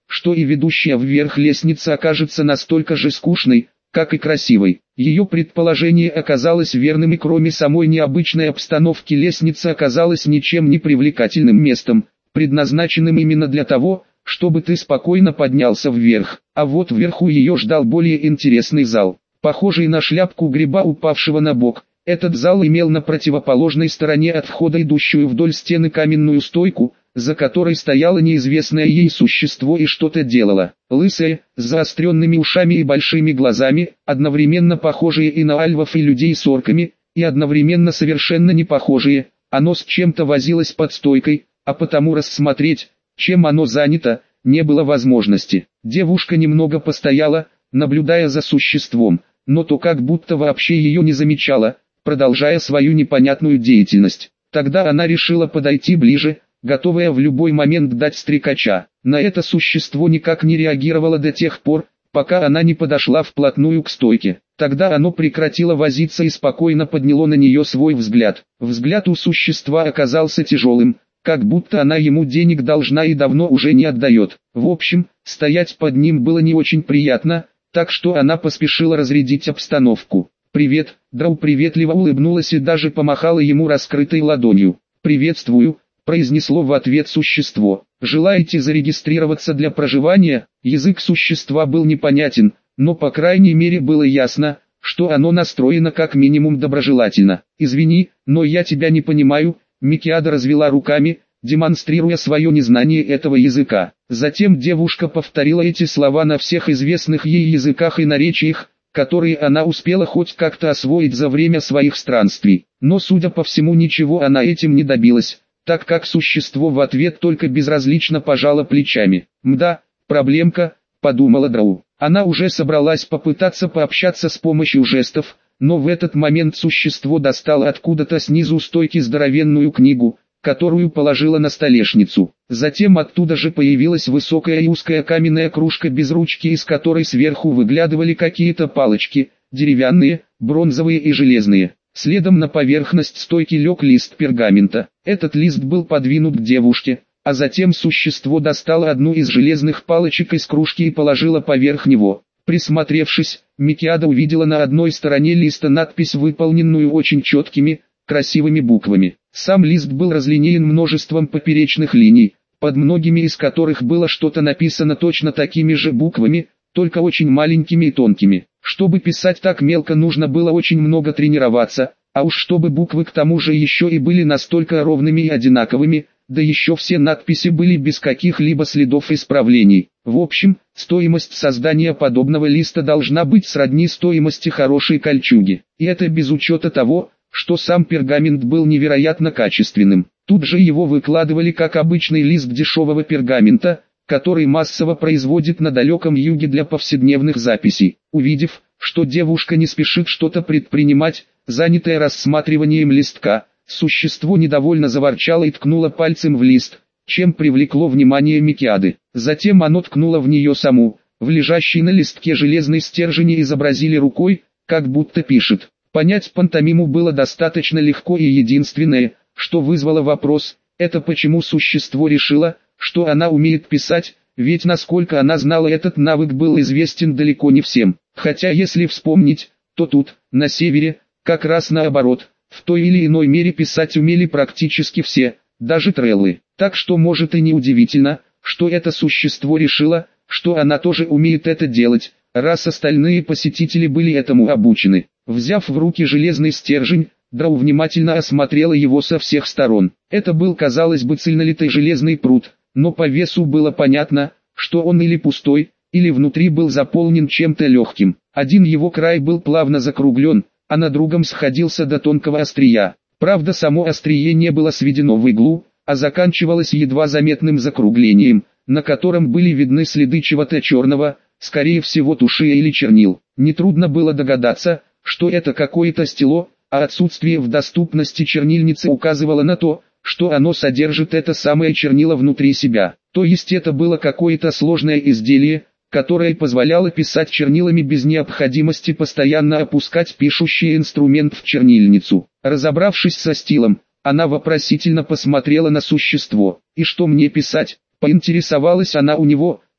что и ведущая вверх лестница окажется настолько же скучной, как и красивой. Ее предположение оказалось верным, и кроме самой необычной обстановки лестница оказалась ничем не привлекательным местом, предназначенным именно для того, чтобы ты спокойно поднялся вверх. А вот вверху ее ждал более интересный зал, похожий на шляпку гриба, упавшего на бок. Этот зал имел на противоположной стороне от входа идущую вдоль стены каменную стойку, за которой стояло неизвестное ей существо и что-то делало. Лысое, с заостренными ушами и большими глазами, одновременно похожие и на альвов, и людей с орками, и одновременно совершенно не похожие. Оно с чем-то возилось под стойкой, а потому рассмотреть, чем оно занято, не было возможности. Девушка немного постояла, наблюдая за существом, но то как будто вообще ее не замечала, продолжая свою непонятную деятельность. Тогда она решила подойти ближе, готовая в любой момент дать стрекача. На это существо никак не реагировало до тех пор, пока она не подошла вплотную к стойке. Тогда оно прекратило возиться и спокойно подняло на нее свой взгляд. Взгляд у существа оказался тяжелым, как будто она ему денег должна и давно уже не отдает. В общем, стоять под ним было не очень приятно, так что она поспешила разрядить обстановку. «Привет», Драу приветливо улыбнулась и даже помахала ему раскрытой ладонью. «Приветствую», произнесло в ответ существо. «Желаете зарегистрироваться для проживания?» Язык существа был непонятен, но по крайней мере было ясно, что оно настроено как минимум доброжелательно. «Извини, но я тебя не понимаю», Микиада развела руками, демонстрируя свое незнание этого языка. Затем девушка повторила эти слова на всех известных ей языках и наречиях, которые она успела хоть как-то освоить за время своих странствий. Но, судя по всему, ничего она этим не добилась, так как существо в ответ только безразлично пожало плечами. «Мда, проблемка», — подумала Драу. Она уже собралась попытаться пообщаться с помощью жестов, но в этот момент существо достало откуда-то снизу стойки здоровенную книгу, которую положила на столешницу. Затем оттуда же появилась высокая и узкая каменная кружка без ручки, из которой сверху выглядывали какие-то палочки, деревянные, бронзовые и железные. Следом на поверхность стойки лег лист пергамента. Этот лист был подвинут к девушке, а затем существо достало одну из железных палочек из кружки и положило поверх него. Присмотревшись, Микиада увидела на одной стороне листа надпись, выполненную очень четкими, красивыми буквами. Сам лист был разлинеен множеством поперечных линий, под многими из которых было что-то написано точно такими же буквами, только очень маленькими и тонкими. Чтобы писать так мелко, нужно было очень много тренироваться, а уж чтобы буквы к тому же еще и были настолько ровными и одинаковыми, да еще все надписи были без каких-либо следов исправлений. В общем, стоимость создания подобного листа должна быть сродни стоимости хорошей кольчуги. И это без учета того, что сам пергамент был невероятно качественным. Тут же его выкладывали как обычный лист дешевого пергамента, который массово производит на далеком юге для повседневных записей. Увидев, что девушка не спешит что-то предпринимать, занятая рассматриванием листка, существо недовольно заворчало и ткнуло пальцем в лист, чем привлекло внимание Микиады. Затем оно ткнуло в нее саму. В лежащий на листке железный стержень изобразили рукой, как будто пишет. Понять пантомиму было достаточно легко, и единственное, что вызвало вопрос, это почему существо решило, что она умеет писать, ведь насколько она знала, этот навык был известен далеко не всем. Хотя если вспомнить, то тут, на севере, как раз наоборот, в той или иной мере писать умели практически все, даже треллы. Так что может и не удивительно, что это существо решило, что она тоже умеет это делать, раз остальные посетители были этому обучены. Взяв в руки железный стержень, Драу внимательно осмотрела его со всех сторон. Это был, казалось бы, цельнолитый железный пруд, но по весу было понятно, что он или пустой, или внутри был заполнен чем-то легким. Один его край был плавно закруглен, а на другом сходился до тонкого острия. Правда, само острие не было сведено в иглу, а заканчивалось едва заметным закруглением, на котором были видны следы чего-то черного, скорее всего туши или чернил. Нетрудно было догадаться, что это какое-то стело, а отсутствие в доступности чернильницы указывало на то, что оно содержит это самое чернило внутри себя. То есть это было какое-то сложное изделие, которое позволяло писать чернилами без необходимости постоянно опускать пишущий инструмент в чернильницу. Разобравшись со стилом, она вопросительно посмотрела на существо. «И что мне писать?» — поинтересовалась она у него,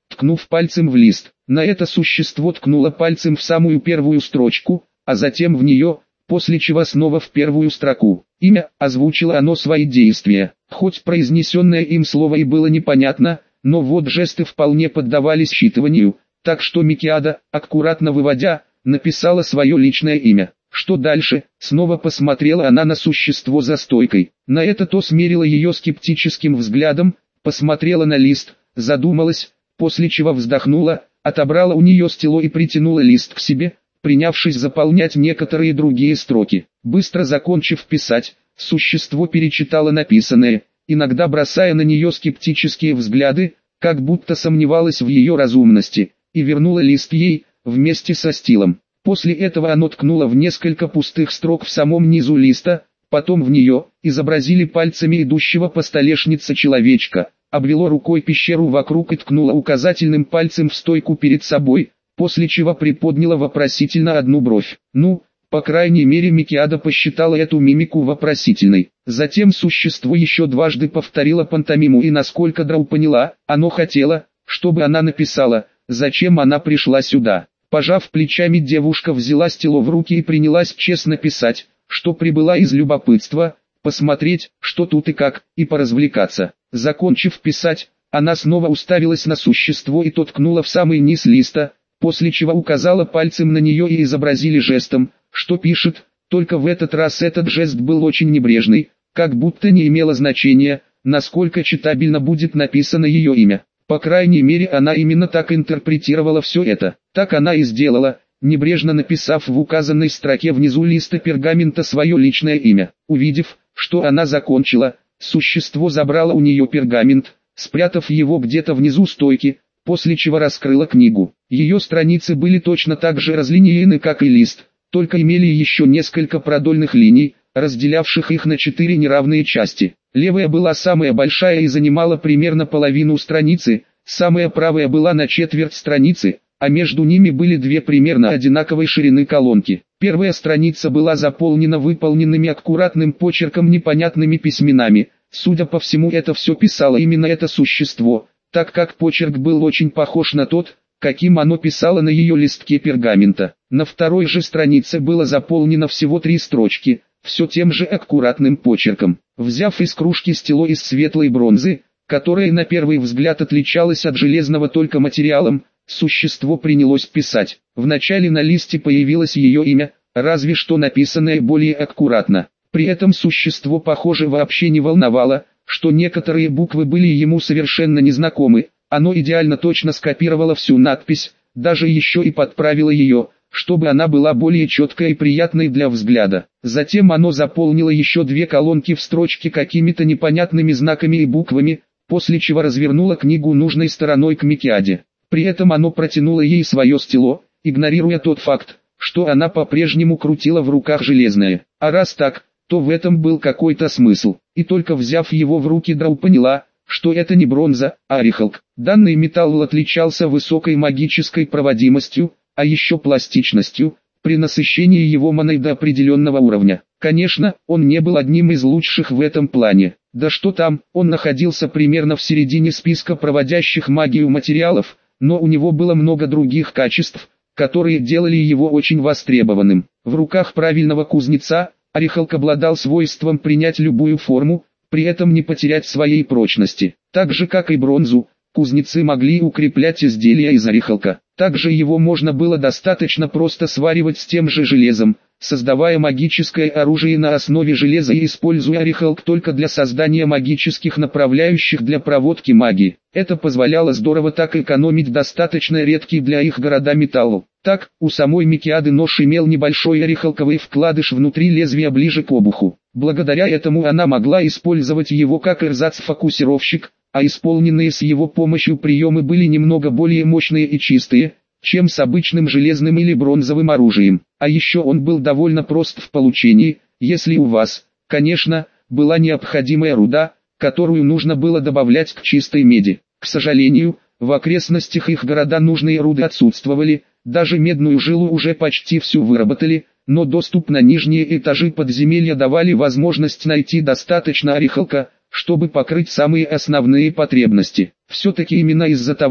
ткнув пальцем в лист. На это существо ткнуло пальцем в самую первую строчку, а затем в нее, после чего снова в первую строку. Имя, озвучило оно свои действия. Хоть произнесенное им слово и было непонятно, но вот жесты вполне поддавались считыванию, так что Микиада, аккуратно выводя, написала свое личное имя. Что дальше? Снова посмотрела она на существо за стойкой. На это то смерила ее скептическим взглядом, посмотрела на лист, задумалась, после чего вздохнула, отобрала у нее стело и притянула лист к себе, принявшись заполнять некоторые другие строки. Быстро закончив писать, существо перечитало написанное, иногда бросая на нее скептические взгляды, как будто сомневалось в ее разумности, и вернула лист ей, вместе со стилом. После этого оно ткнуло в несколько пустых строк в самом низу листа, потом в нее, изобразили пальцами идущего по столешнице человечка, обвело рукой пещеру вокруг и ткнуло указательным пальцем в стойку перед собой, после чего приподняла вопросительно одну бровь. Ну, по крайней мере Микиада посчитала эту мимику вопросительной. Затем существо еще дважды повторило пантомиму и насколько Драу поняла, оно хотело, чтобы она написала, зачем она пришла сюда. Пожав плечами, девушка взяла стело в руки и принялась честно писать, что прибыла из любопытства, посмотреть, что тут и как, и поразвлекаться. Закончив писать, она снова уставилась на существо и то ткнула в самый низ листа, после чего указала пальцем на нее и изобразили жестом, что пишет, только в этот раз этот жест был очень небрежный, как будто не имело значения, насколько читабельно будет написано ее имя. По крайней мере она именно так интерпретировала все это. Так она и сделала, небрежно написав в указанной строке внизу листа пергамента свое личное имя. Увидев, что она закончила, существо забрало у нее пергамент, спрятав его где-то внизу стойки, после чего раскрыло книгу. Ее страницы были точно так же разлинеены, как и лист, только имели еще несколько продольных линий, разделявших их на четыре неравные части. Левая была самая большая и занимала примерно половину страницы, самая правая была на четверть страницы, а между ними были две примерно одинаковой ширины колонки. Первая страница была заполнена выполненными аккуратным почерком непонятными письменами. Судя по всему, это все писало именно это существо, так как почерк был очень похож на тот, каким оно писало на ее листке пергамента. На второй же странице было заполнено всего три строчки, все тем же аккуратным почерком. Взяв из кружки стело из светлой бронзы, которая на первый взгляд отличалась от железного только материалом, существо принялось писать. Вначале на листе появилось ее имя, разве что написанное более аккуратно. При этом существо, похоже, вообще не волновало, что некоторые буквы были ему совершенно незнакомы. Оно идеально точно скопировало всю надпись, даже еще и подправило ее, чтобы она была более четкой и приятной для взгляда. Затем оно заполнило еще две колонки в строчке какими-то непонятными знаками и буквами, после чего развернуло книгу нужной стороной к Микиаде. При этом оно протянуло ей свое стело, игнорируя тот факт, что она по-прежнему крутила в руках железное. А раз так, то в этом был какой-то смысл. И только взяв его в руки, Драу поняла, что это не бронза, а орехалк. Данный металл отличался высокой магической проводимостью, а еще пластичностью, при насыщении его маной до определенного уровня. Конечно, он не был одним из лучших в этом плане. Да что там, он находился примерно в середине списка проводящих магию материалов, но у него было много других качеств, которые делали его очень востребованным. В руках правильного кузнеца, орехалк обладал свойством принять любую форму, при этом не потерять своей прочности. Так же как и бронзу, кузнецы могли укреплять изделия из орехалка. Также его можно было достаточно просто сваривать с тем же железом, создавая магическое оружие на основе железа и используя орехалк только для создания магических направляющих для проводки магии. Это позволяло здорово так экономить достаточно редкий для их города металл. Так, у самой Микиады нож имел небольшой орехалковый вкладыш внутри лезвия ближе к обуху. Благодаря этому она могла использовать его как эрзац-фокусировщик, а исполненные с его помощью приемы были немного более мощные и чистые, чем с обычным железным или бронзовым оружием. А еще он был довольно прост в получении, если у вас, конечно, была необходимая руда, которую нужно было добавлять к чистой меди. К сожалению, в окрестностях их города нужные руды отсутствовали, даже медную жилу уже почти всю выработали, но доступ на нижние этажи подземелья давали возможность найти достаточно орехалка, чтобы покрыть самые основные потребности. Все-таки именно из-за того,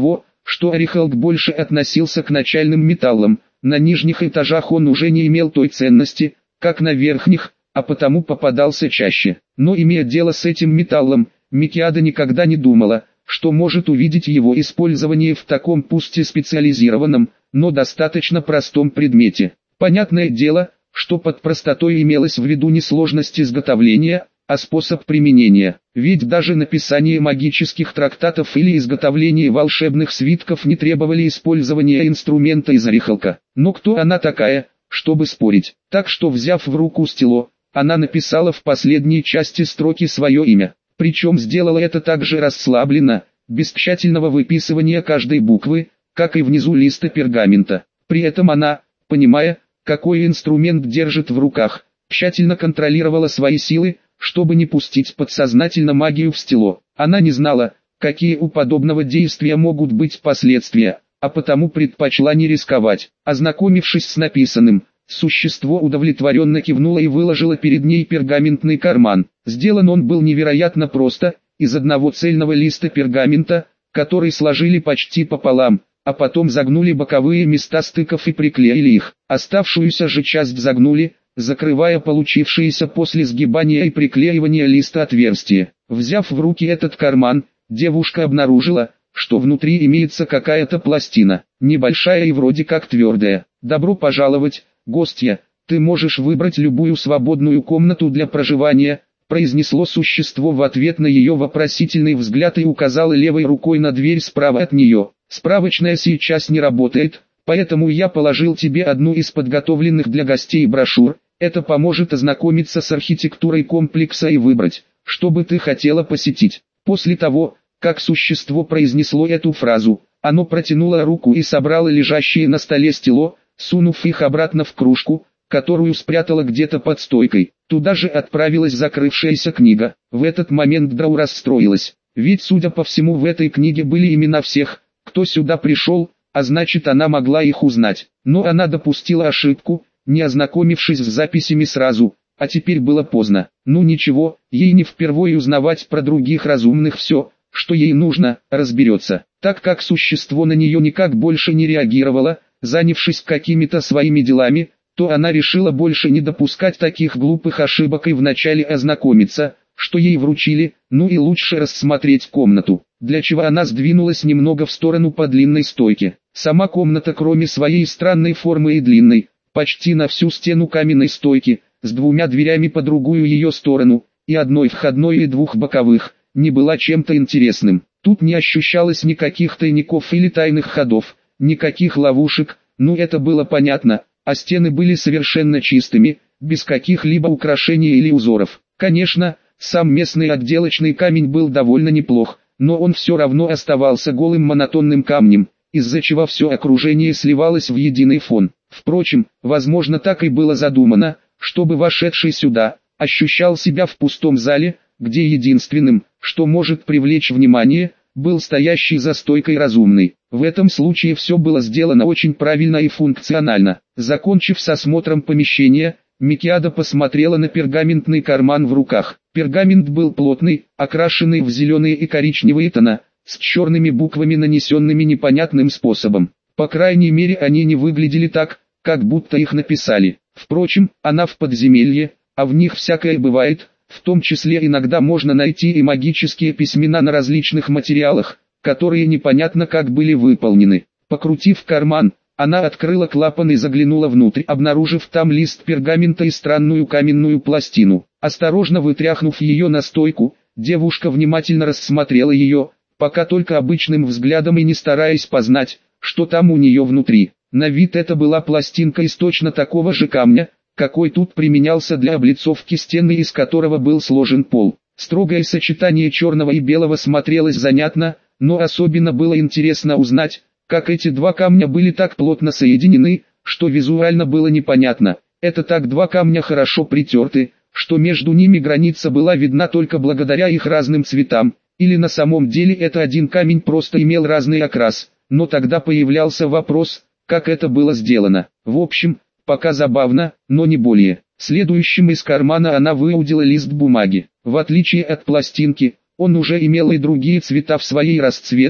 что орехалк больше относился к начальным металлам, на нижних этажах он уже не имел той ценности, как на верхних, а потому попадался чаще. Но имея дело с этим металлом, Микиада никогда не думала, что может увидеть его использование в таком пусть и специализированном, но достаточно простом предмете. Понятное дело, что под простотой имелось в виду не сложность изготовления, а способ применения. Ведь даже написание магических трактатов или изготовление волшебных свитков не требовали использования инструмента из орехалка. Но кто она такая, чтобы спорить? Так что, взяв в руку стело, она написала в последней части строки свое имя. Причем сделала это так же расслабленно, без тщательного выписывания каждой буквы, как и внизу листа пергамента. При этом она, понимая, какой инструмент держит в руках, тщательно контролировала свои силы, чтобы не пустить подсознательно магию в стело. Она не знала, какие у подобного действия могут быть последствия, а потому предпочла не рисковать. Ознакомившись с написанным, существо удовлетворенно кивнуло и выложило перед ней пергаментный карман. Сделан он был невероятно просто, из одного цельного листа пергамента, который сложили почти пополам, а потом загнули боковые места стыков и приклеили их. Оставшуюся же часть загнули, закрывая получившиеся после сгибания и приклеивания листа отверстия. Взяв в руки этот карман, девушка обнаружила, что внутри имеется какая-то пластина, небольшая и вроде как твердая. «Добро пожаловать, гостья, ты можешь выбрать любую свободную комнату для проживания», произнесло существо в ответ на ее вопросительный взгляд и указало левой рукой на дверь справа от нее. «Справочная сейчас не работает, поэтому я положил тебе одну из подготовленных для гостей брошюр, это поможет ознакомиться с архитектурой комплекса и выбрать, что бы ты хотела посетить». После того, как существо произнесло эту фразу, оно протянуло руку и собрало лежащие на столе стело, сунув их обратно в кружку, которую спрятала где-то под стойкой. Туда же отправилась закрывшаяся книга. В этот момент Драу расстроилась, ведь судя по всему в этой книге были имена всех, кто сюда пришел, а значит она могла их узнать. Но она допустила ошибку, не ознакомившись с записями сразу, а теперь было поздно. Ну ничего, ей не впервые узнавать про других разумных все, что ей нужно, разберется. Так как существо на нее никак больше не реагировало, занявшись какими-то своими делами, то она решила больше не допускать таких глупых ошибок и вначале ознакомиться, что ей вручили, ну и лучше рассмотреть комнату, для чего она сдвинулась немного в сторону по длинной стойке. Сама комната, кроме своей странной формы и длинной, почти на всю стену каменной стойки, с двумя дверями по другую ее сторону, и одной входной и двух боковых, не была чем-то интересным. Тут не ощущалось никаких тайников или тайных ходов, никаких ловушек, ну это было понятно, а стены были совершенно чистыми, без каких-либо украшений или узоров. Конечно, сам местный отделочный камень был довольно неплох, но он все равно оставался голым монотонным камнем, из-за чего все окружение сливалось в единый фон. Впрочем, возможно так и было задумано, чтобы вошедший сюда ощущал себя в пустом зале, где единственным, что может привлечь внимание, был стоящий за стойкой разумный. В этом случае все было сделано очень правильно и функционально. Закончив с осмотром помещения, Микиада посмотрела на пергаментный карман в руках. Пергамент был плотный, окрашенный в зеленые и коричневые тона, с черными буквами, нанесенными непонятным способом. По крайней мере они не выглядели так, как будто их написали. Впрочем, она в подземелье, а в них всякое бывает. В том числе иногда можно найти и магические письмена на различных материалах, которые непонятно как были выполнены. Покрутив карман, она открыла клапан и заглянула внутрь, обнаружив там лист пергамента и странную каменную пластину. Осторожно вытряхнув ее на стойку, девушка внимательно рассмотрела ее, пока только обычным взглядом и не стараясь познать, что там у нее внутри. На вид это была пластинка из точно такого же камня, какой тут применялся для облицовки стены, из которого был сложен пол. Строгое сочетание черного и белого смотрелось занятно, но особенно было интересно узнать, как эти два камня были так плотно соединены, что визуально было непонятно. Это так два камня хорошо притерты, что между ними граница была видна только благодаря их разным цветам, или на самом деле это один камень просто имел разный окрас, но тогда появлялся вопрос, как это было сделано. В общем, пока забавно, но не более. Следующим из кармана она выудила лист бумаги. В отличие от пластинки, он уже имел и другие цвета в своей расцветке,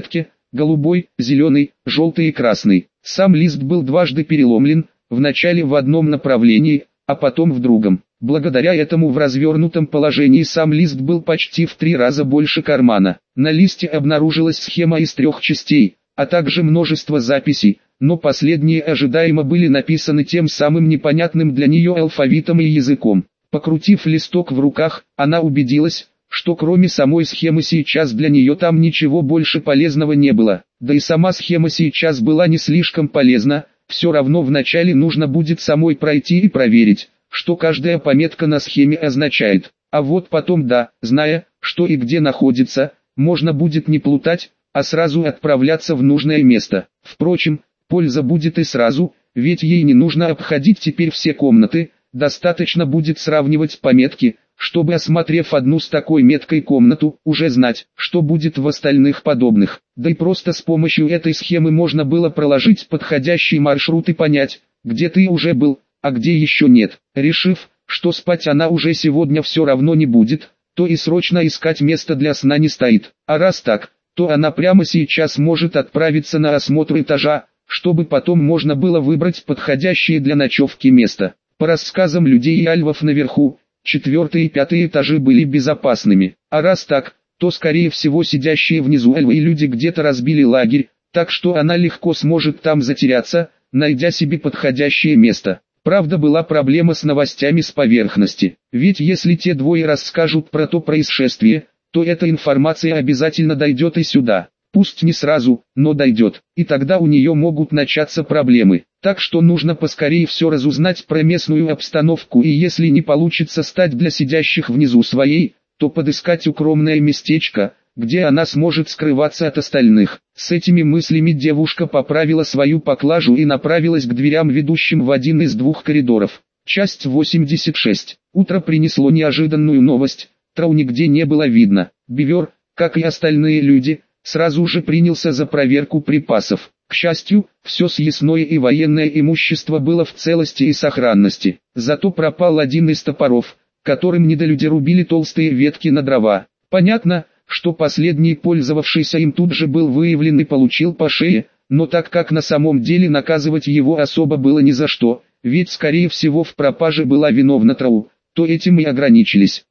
голубой, зеленый, желтый и красный. Сам лист был дважды переломлен, вначале в одном направлении, а потом в другом. Благодаря этому в развернутом положении сам лист был почти в три раза больше кармана. На листе обнаружилась схема из трех частей, а также множество записей, но последние ожидаемо были написаны тем самым непонятным для нее алфавитом и языком. Покрутив листок в руках, она убедилась, что кроме самой схемы сейчас для нее там ничего больше полезного не было. Да и сама схема сейчас была не слишком полезна, все равно вначале нужно будет самой пройти и проверить, что каждая пометка на схеме означает. А вот потом да, зная, что и где находится, можно будет не плутать, а сразу отправляться в нужное место. Впрочем, польза будет и сразу, ведь ей не нужно обходить теперь все комнаты, достаточно будет сравнивать пометки, чтобы, осмотрев одну с такой меткой комнату, уже знать, что будет в остальных подобных. Да и просто с помощью этой схемы можно было проложить подходящий маршрут и понять, где ты уже был, а где еще нет. Решив, что спать она уже сегодня все равно не будет, то и срочно искать место для сна не стоит. А раз так, то она прямо сейчас может отправиться на осмотр этажа, чтобы потом можно было выбрать подходящее для ночевки место. По рассказам людей и альвов наверху, четвертый и пятый этажи были безопасными. А раз так, то скорее всего сидящие внизу альвы и люди где-то разбили лагерь, так что она легко сможет там затеряться, найдя себе подходящее место. Правда, была проблема с новостями с поверхности, ведь если те двое расскажут про то происшествие, то эта информация обязательно дойдет и сюда. Пусть не сразу, но дойдет, и тогда у нее могут начаться проблемы. Так что нужно поскорее все разузнать про местную обстановку, и если не получится стать для сидящих внизу своей, то подыскать укромное местечко, где она сможет скрываться от остальных. С этими мыслями девушка поправила свою поклажу и направилась к дверям, ведущим в один из двух коридоров. Часть восемьдесят шесть. Утро принесло неожиданную новость. Трау нигде не было видно. Бивер, как и остальные люди, сразу же принялся за проверку припасов. К счастью, все съестное и военное имущество было в целости и сохранности. Зато пропал один из топоров, которым недолюди рубили толстые ветки на дрова. Понятно, что последний, пользовавшийся им, тут же был выявлен и получил по шее, но так как на самом деле наказывать его особо было ни за что, ведь скорее всего в пропаже была виновна Трау, то этим и ограничились.